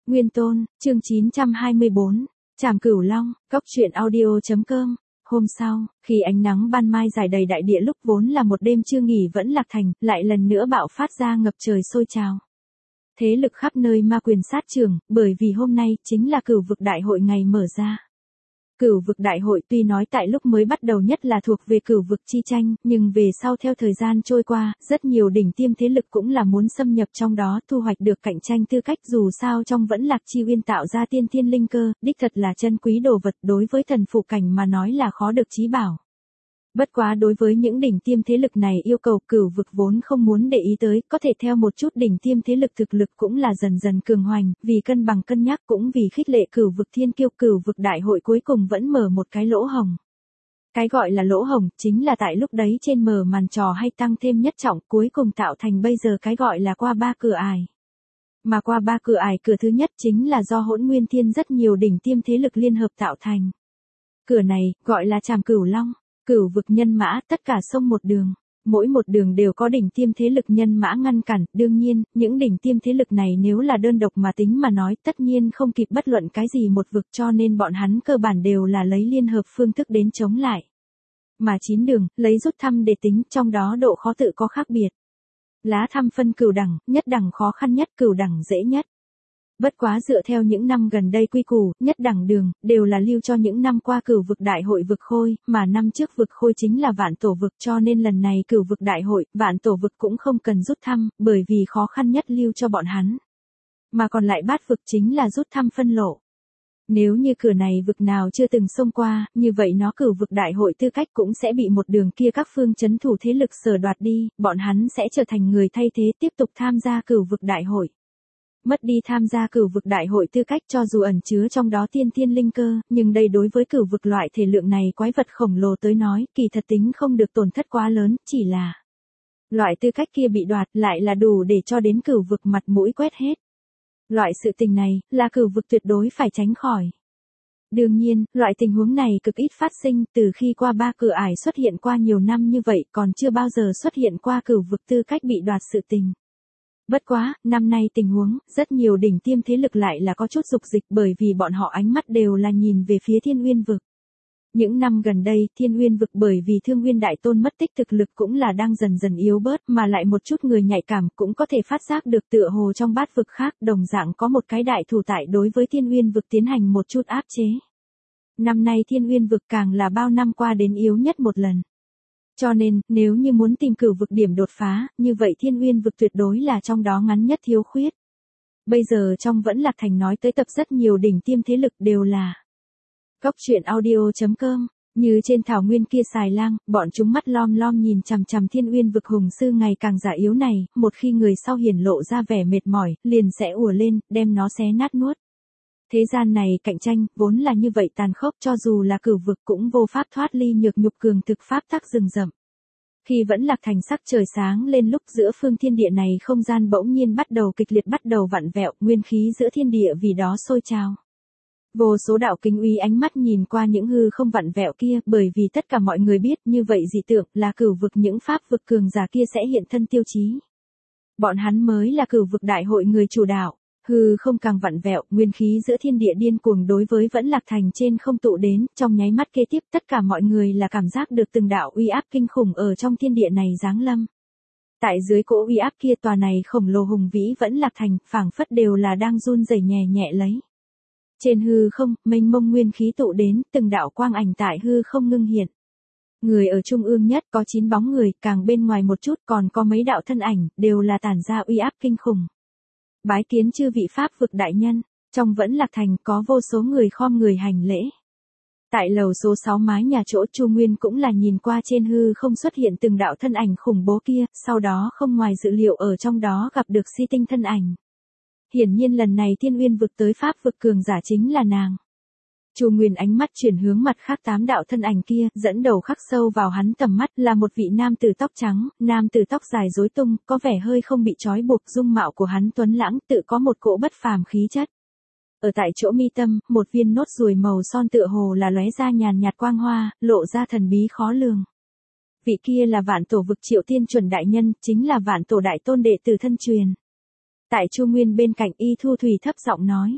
Nguyên Tôn, chương 924, Trảm Cửu Long, Cốc truyện audio.com. Hôm sau, khi ánh nắng ban mai rải đầy đại địa lúc vốn là một đêm chưa nghỉ vẫn Lạc Thành, lại lần nữa bạo phát ra ngập trời sôi trào. Thế lực khắp nơi ma quyền sát trường, bởi vì hôm nay chính là Cửu vực đại hội ngày mở ra. Cửu vực đại hội tuy nói tại lúc mới bắt đầu nhất là thuộc về cửu vực chi tranh, nhưng về sau theo thời gian trôi qua, rất nhiều đỉnh tiêm thế lực cũng là muốn xâm nhập trong đó thu hoạch được cạnh tranh tư cách, dù sao trong vẫn Lạc Chi Uyên tạo ra tiên thiên linh cơ, đích thật là chân quý đồ vật, đối với thần phụ cảnh mà nói là khó được chí bảo. Bất quá đối với những đỉnh tiêm thế lực này yêu cầu cửu vực vốn không muốn để ý tới, có thể theo một chút đỉnh tiêm thế lực thực lực cũng là dần dần cường hoành, vì cân bằng cân nhắc cũng vì khích lệ cửu vực thiên kiêu, cửu vực đại hội cuối cùng vẫn mở một cái lỗ hổng. Cái gọi là lỗ hổng chính là tại lúc đấy trên mở màn trò hay tăng thêm nhất trọng, cuối cùng tạo thành bây giờ cái gọi là qua ba cửa ải. Mà qua ba cửa ải, cửa thứ nhất chính là do Hỗn Nguyên Thiên rất nhiều đỉnh tiêm thế lực liên hợp tạo thành. Cửa này gọi là Trảm Cửu Long. Cửu vực nhân mã, tất cả sông một đường. Mỗi một đường đều có đỉnh tiêm thế lực nhân mã ngăn cản, đương nhiên, những đỉnh tiêm thế lực này nếu là đơn độc mà tính mà nói, tất nhiên không kịp bất luận cái gì một vực, cho nên bọn hắn cơ bản đều là lấy liên hợp phương thức đến chống lại. Mà 9 đường, lấy rút thăm để tính, trong đó độ khó tự có khác biệt. Lá thăm phân cửu đẳng, nhất đẳng khó khăn nhất, cửu đẳng dễ nhất. Bất quá dựa theo những năm gần đây quy củ, nhất đẳng đường, đều là lưu cho những năm qua cửu vực đại hội vực khôi, mà năm trước vực khôi chính là vạn tổ vực, cho nên lần này cửu vực đại hội, vạn tổ vực cũng không cần rút thăm, bởi vì khó khăn nhất lưu cho bọn hắn. Mà còn lại bát vực chính là rút thăm phân lộ. Nếu như cửa này vực nào chưa từng xông qua, như vậy nó cửu vực đại hội tư cách cũng sẽ bị một đường kia các phương chấn thủ thế lực sở đoạt đi, bọn hắn sẽ trở thành người thay thế tiếp tục tham gia cửu vực đại hội. Mất đi tham gia cửu vực đại hội tư cách cho dù ẩn chứa trong đó tiên thiên linh cơ, nhưng đây đối với cửu vực loại thể lượng này quái vật khổng lồ tới nói, kỳ thật tính không được tổn thất quá lớn, chỉ là loại tư cách kia bị đoạt lại là đủ để cho đến cửu vực mặt mũi quét hết. Loại sự tình này, là cửu vực tuyệt đối phải tránh khỏi. Đương nhiên, loại tình huống này cực ít phát sinh, từ khi qua ba cửa ải xuất hiện qua nhiều năm như vậy còn chưa bao giờ xuất hiện qua cửu vực tư cách bị đoạt sự tình. Bất quá, năm nay tình huống, rất nhiều đỉnh tiêm thế lực lại là có chút dục dịch bởi vì bọn họ ánh mắt đều là nhìn về phía Thiên Uyên vực. Những năm gần đây, Thiên Uyên vực bởi vì Thương Nguyên Đại Tôn mất tích thực lực cũng là đang dần dần yếu bớt, mà lại một chút người nhạy cảm cũng có thể phát giác được tựa hồ trong bát vực khác đồng dạng có một cái đại thủ tại đối với Thiên Uyên vực tiến hành một chút áp chế. Năm nay Thiên Uyên vực càng là bao năm qua đến yếu nhất một lần. Cho nên, nếu như muốn tìm cửu vực điểm đột phá, như vậy Thiên Uyên vực tuyệt đối là trong đó ngắn nhất thiếu khuyết. Bây giờ trong vẫn Lạc Thành nói tới tập rất nhiều đỉnh tiêm thế lực đều là Cốc truyện audio.com, như trên thảo nguyên kia xài lang, bọn chúng mắt lom lom nhìn chằm chằm Thiên Uyên vực hùng sư ngày càng già yếu này, một khi người sau hiển lộ ra vẻ mệt mỏi, liền sẽ ùa lên, đem nó xé nát nuốt. Thế gian này cạnh tranh, vốn là như vậy tàn khốc, cho dù là cửu vực cũng vô pháp thoát ly nhược nhục cường thực pháp tắc rừng rậm. Khi vẫn Lạc Thành sắc trời sáng lên lúc giữa phương thiên địa này không gian bỗng nhiên bắt đầu kịch liệt bắt đầu vặn vẹo, nguyên khí giữa thiên địa vì đó sôi trào. Vô số đạo kính uy ánh mắt nhìn qua những hư không vặn vẹo kia, bởi vì tất cả mọi người biết như vậy dị tượng là cửu vực, những pháp vực cường giả kia sẽ hiện thân tiêu chí. Bọn hắn mới là cửu vực đại hội người chủ đạo. Hư không càng vặn vẹo, nguyên khí giữa thiên địa điên cuồng đối với vẫn Lạc Thành trên không tụ đến, trong nháy mắt kế tiếp tất cả mọi người là cảm giác được từng đạo uy áp kinh khủng ở trong thiên địa này giáng lâm. Tại dưới cỗ uy áp kia tòa này khổng lồ hùng vĩ vẫn Lạc Thành, phảng phất đều là đang run rẩy nhẹ nhẹ lấy. Trên hư không, mênh mông nguyên khí tụ đến, từng đạo quang ảnh tại hư không ngưng hiện. Người ở trung ương nhất có 9 bóng người, càng bên ngoài một chút còn có mấy đạo thân ảnh, đều là tản ra uy áp kinh khủng. Bái kiến chư vị pháp vực đại nhân, trong vẫn Lạc Thành có vô số người khom người hành lễ. Tại lầu số 6 mái nhà chỗ Chu Nguyên cũng là nhìn qua trên hư không xuất hiện từng đạo thân ảnh khủng bố kia, sau đó không ngoài dự liệu ở trong đó gặp được Si Tinh thân ảnh. Hiển nhiên lần này Thiên Uyên vực tới pháp vực cường giả chính là nàng. Chu Nguyên ánh mắt chuyển hướng mặt khác 8 đạo thân ảnh kia, dẫn đầu khắc sâu vào hắn tầm mắt là một vị nam tử tóc trắng, nam tử tóc dài rối tung, có vẻ hơi không bị trói buộc, dung mạo của hắn tuấn lãng, tự có một cỗ bất phàm khí chất. Ở tại chỗ mi tâm, một viên nốt ruồi màu son tựa hồ là lóe ra nhàn nhạt quang hoa, lộ ra thần bí khó lường. Vị kia là Vạn Tổ vực Triệu Tiên chuẩn đại nhân, chính là Vạn Tổ đại tôn đệ tử thân truyền. Tại Chu Nguyên bên cạnh Y Thu Thủy thấp giọng nói.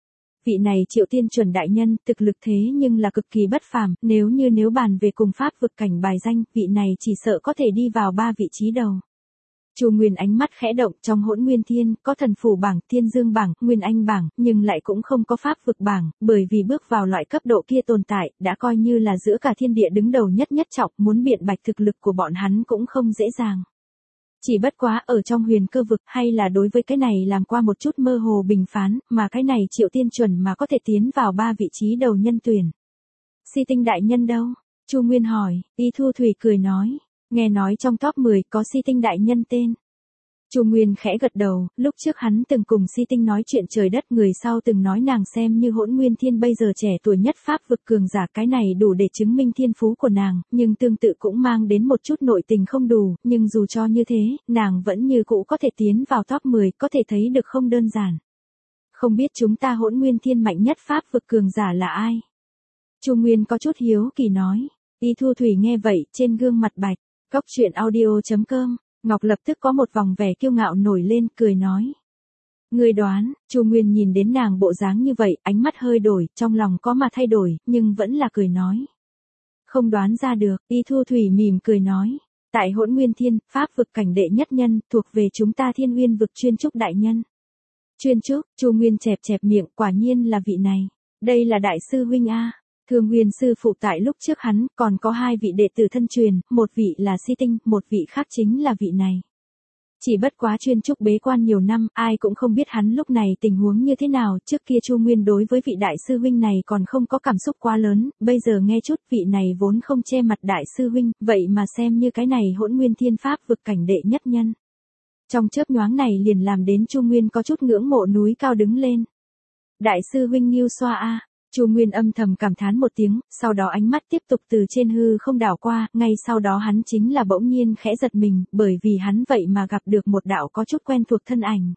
Vị này Triệu Tiên Chuẩn đại nhân, thực lực thế nhưng là cực kỳ bất phàm, nếu bàn về cùng pháp vực cảnh bài danh, vị này chỉ sợ có thể đi vào 3 vị trí đầu. Chu Nguyên ánh mắt khẽ động, trong Hỗn Nguyên Thiên, có thần phù bảng, Thiên Dương bảng, Nguyên Anh bảng, nhưng lại cũng không có pháp vực bảng, bởi vì bước vào loại cấp độ kia tồn tại, đã coi như là giữa cả thiên địa đứng đầu nhất trọng, muốn biện bạch thực lực của bọn hắn cũng không dễ dàng. Chỉ bất quá ở trong huyền cơ vực hay là đối với cái này làm qua một chút mơ hồ bình phán, mà cái này Triệu Tiên Chuẩn mà có thể tiến vào 3 vị trí đầu nhân tuyển. Si Tinh đại nhân đâu? Chu Nguyên hỏi. Y Thu Thủy cười nói, nghe nói trong top 10 có Si Tinh đại nhân tên. Chu Nguyên khẽ gật đầu, lúc trước hắn từng cùng Si Tinh nói chuyện trời đất, người sau từng nói nàng xem như Hỗn Nguyên Thiên bây giờ trẻ tuổi nhất pháp vực cường giả, cái này đủ để chứng minh thiên phú của nàng, nhưng tương tự cũng mang đến một chút nội tình không đủ, nhưng dù cho như thế, nàng vẫn như cũ có thể tiến vào top 10, có thể thấy được không đơn giản. Không biết chúng ta Hỗn Nguyên Thiên mạnh nhất pháp vực cường giả là ai? Chu Nguyên có chút hiếu kỳ nói. Y Thu Thủy nghe vậy, trên gương mặt bạch. Cốc truyện audio.com, Ngọc lập tức có một vòng vẻ kiêu ngạo nổi lên, cười nói. Người đoán? Chu Nguyên nhìn đến nàng bộ dáng như vậy, ánh mắt hơi đổi, trong lòng có mà thay đổi, nhưng vẫn là cười nói. Không đoán ra được. Y Thu Thủy mỉm cười nói. Tại Hỗn Nguyên Thiên, pháp vực cảnh đệ nhất nhân, thuộc về chúng ta Thiên Nguyên vực chuyên trúc đại nhân. Chuyên trúc? Chu Nguyên chẹp miệng, quả nhiên là vị này. Đây là đại sư huynh a. Thương Nguyên sư phụ tại lúc trước hắn, còn có 2 vị đệ tử thân truyền, một vị là Si Tinh, một vị khác chính là vị này. Chỉ bất quá chuyên trúc bế quan nhiều năm, ai cũng không biết hắn lúc này tình huống như thế nào, trước kia Chu Nguyên đối với vị đại sư huynh này còn không có cảm xúc quá lớn, bây giờ nghe chút vị này vốn không che mặt đại sư huynh, vậy mà xem như cái này Hỗn Nguyên Thiên pháp vực cảnh đệ nhất nhân. Trong chớp nhoáng này liền làm đến Chu Nguyên có chút ngưỡng mộ núi cao đứng lên. Đại sư huynh Ngưu Xoa a. Chu Nguyên âm thầm cảm thán một tiếng, sau đó ánh mắt tiếp tục từ trên hư không đảo qua, ngay sau đó hắn chính là bỗng nhiên khẽ giật mình, bởi vì hắn vậy mà gặp được một đạo có chút quen thuộc thân ảnh.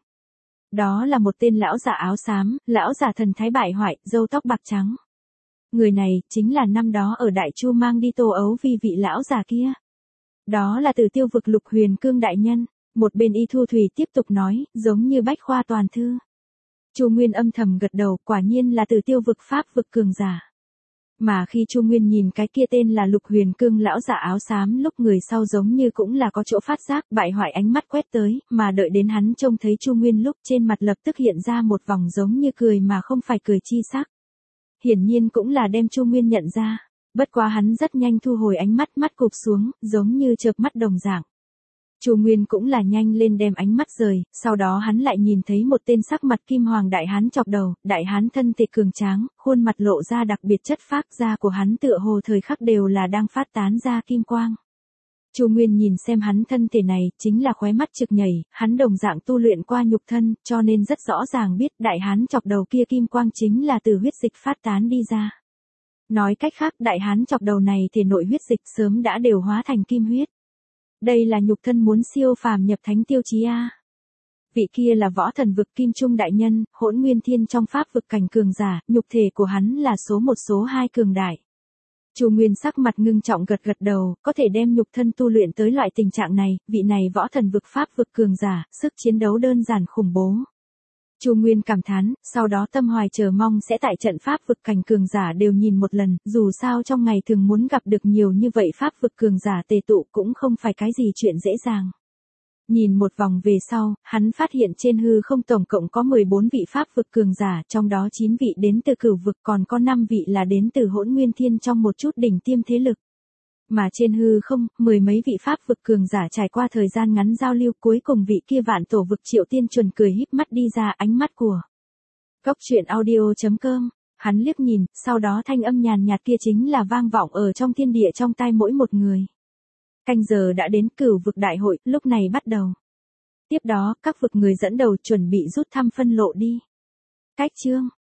Đó là một tên lão giả áo xám, lão giả thần thái bại hoại, râu tóc bạc trắng. Người này, chính là năm đó ở Đại Chu mang đi Tô Ấu Vi vị lão giả kia. Đó là Từ Tiêu vực Lục Huyền Cương đại nhân, một bên Y Thu Thủy tiếp tục nói, giống như bách khoa toàn thư. Chu Nguyên âm thầm gật đầu, quả nhiên là Từ Tiêu vực pháp vực cường giả. Mà khi Chu Nguyên nhìn cái kia tên là Lục Huyền Cương lão giả áo xám, lúc người sau giống như cũng là có chỗ phát giác, bại hoại ánh mắt quét tới, mà đợi đến hắn trông thấy Chu Nguyên lúc trên mặt lập tức hiện ra một vòng giống như cười mà không phải cười chi sắc. Hiển nhiên cũng là đem Chu Nguyên nhận ra, bất quá hắn rất nhanh thu hồi ánh mắt, mắt cụp xuống, giống như chợp mắt đồng dạng. Chu Nguyên cũng là nhanh lên đem ánh mắt rời, sau đó hắn lại nhìn thấy một tên sắc mặt kim hoàng đại hán chọc đầu, đại hán thân thể cường tráng, khuôn mặt lộ ra đặc biệt chất phác, da của hắn tựa hồ thời khắc đều là đang phát tán ra kim quang. Chu Nguyên nhìn xem hắn thân thể này, chính là khóe mắt trực nhảy, hắn đồng dạng tu luyện qua nhục thân, cho nên rất rõ ràng biết đại hán chọc đầu kia kim quang chính là từ huyết dịch phát tán đi ra. Nói cách khác, đại hán chọc đầu này thể nội huyết dịch sớm đã đều hóa thành kim huyết. Đây là nhục thân muốn siêu phàm nhập thánh tiêu chí a. Vị kia là võ thần vực Kim Trung đại nhân, Hỗn Nguyên Thiên trong pháp vực cảnh cường giả, nhục thể của hắn là số 1 số 2 cường đại. Chu Nguyên sắc mặt ngưng trọng gật đầu, có thể đem nhục thân tu luyện tới loại tình trạng này, vị này võ thần vực pháp vực cường giả, sức chiến đấu đơn giản khủng bố. Chu Nguyên cảm thán, sau đó tâm hoài chờ mong sẽ tại trận pháp vực cảnh cường giả đều nhìn một lần, dù sao trong ngày thường muốn gặp được nhiều như vậy pháp vực cường giả tề tụ cũng không phải cái gì chuyện dễ dàng. Nhìn một vòng về sau, hắn phát hiện trên hư không tổng cộng có 14 vị pháp vực cường giả, trong đó 9 vị đến từ Cửu vực, còn có 5 vị là đến từ Hỗn Nguyên Thiên trong một chút đỉnh tiêm thế lực. Mà trên hư không, 10 mấy vị pháp vực cường giả trải qua thời gian ngắn giao lưu, cuối cùng vị kia vạn tổ vực Triệu Tiên Chuẩn cười híp mắt đi ra, ánh mắt của Cốc truyện audio.com, hắn liếc nhìn, sau đó thanh âm nhàn nhạt kia chính là vang vọng ở trong thiên địa trong tai mỗi một người. Canh giờ đã đến, Cửu vực đại hội, lúc này bắt đầu. Tiếp đó, các vực người dẫn đầu chuẩn bị rút thăm phân lộ đi. Cách chương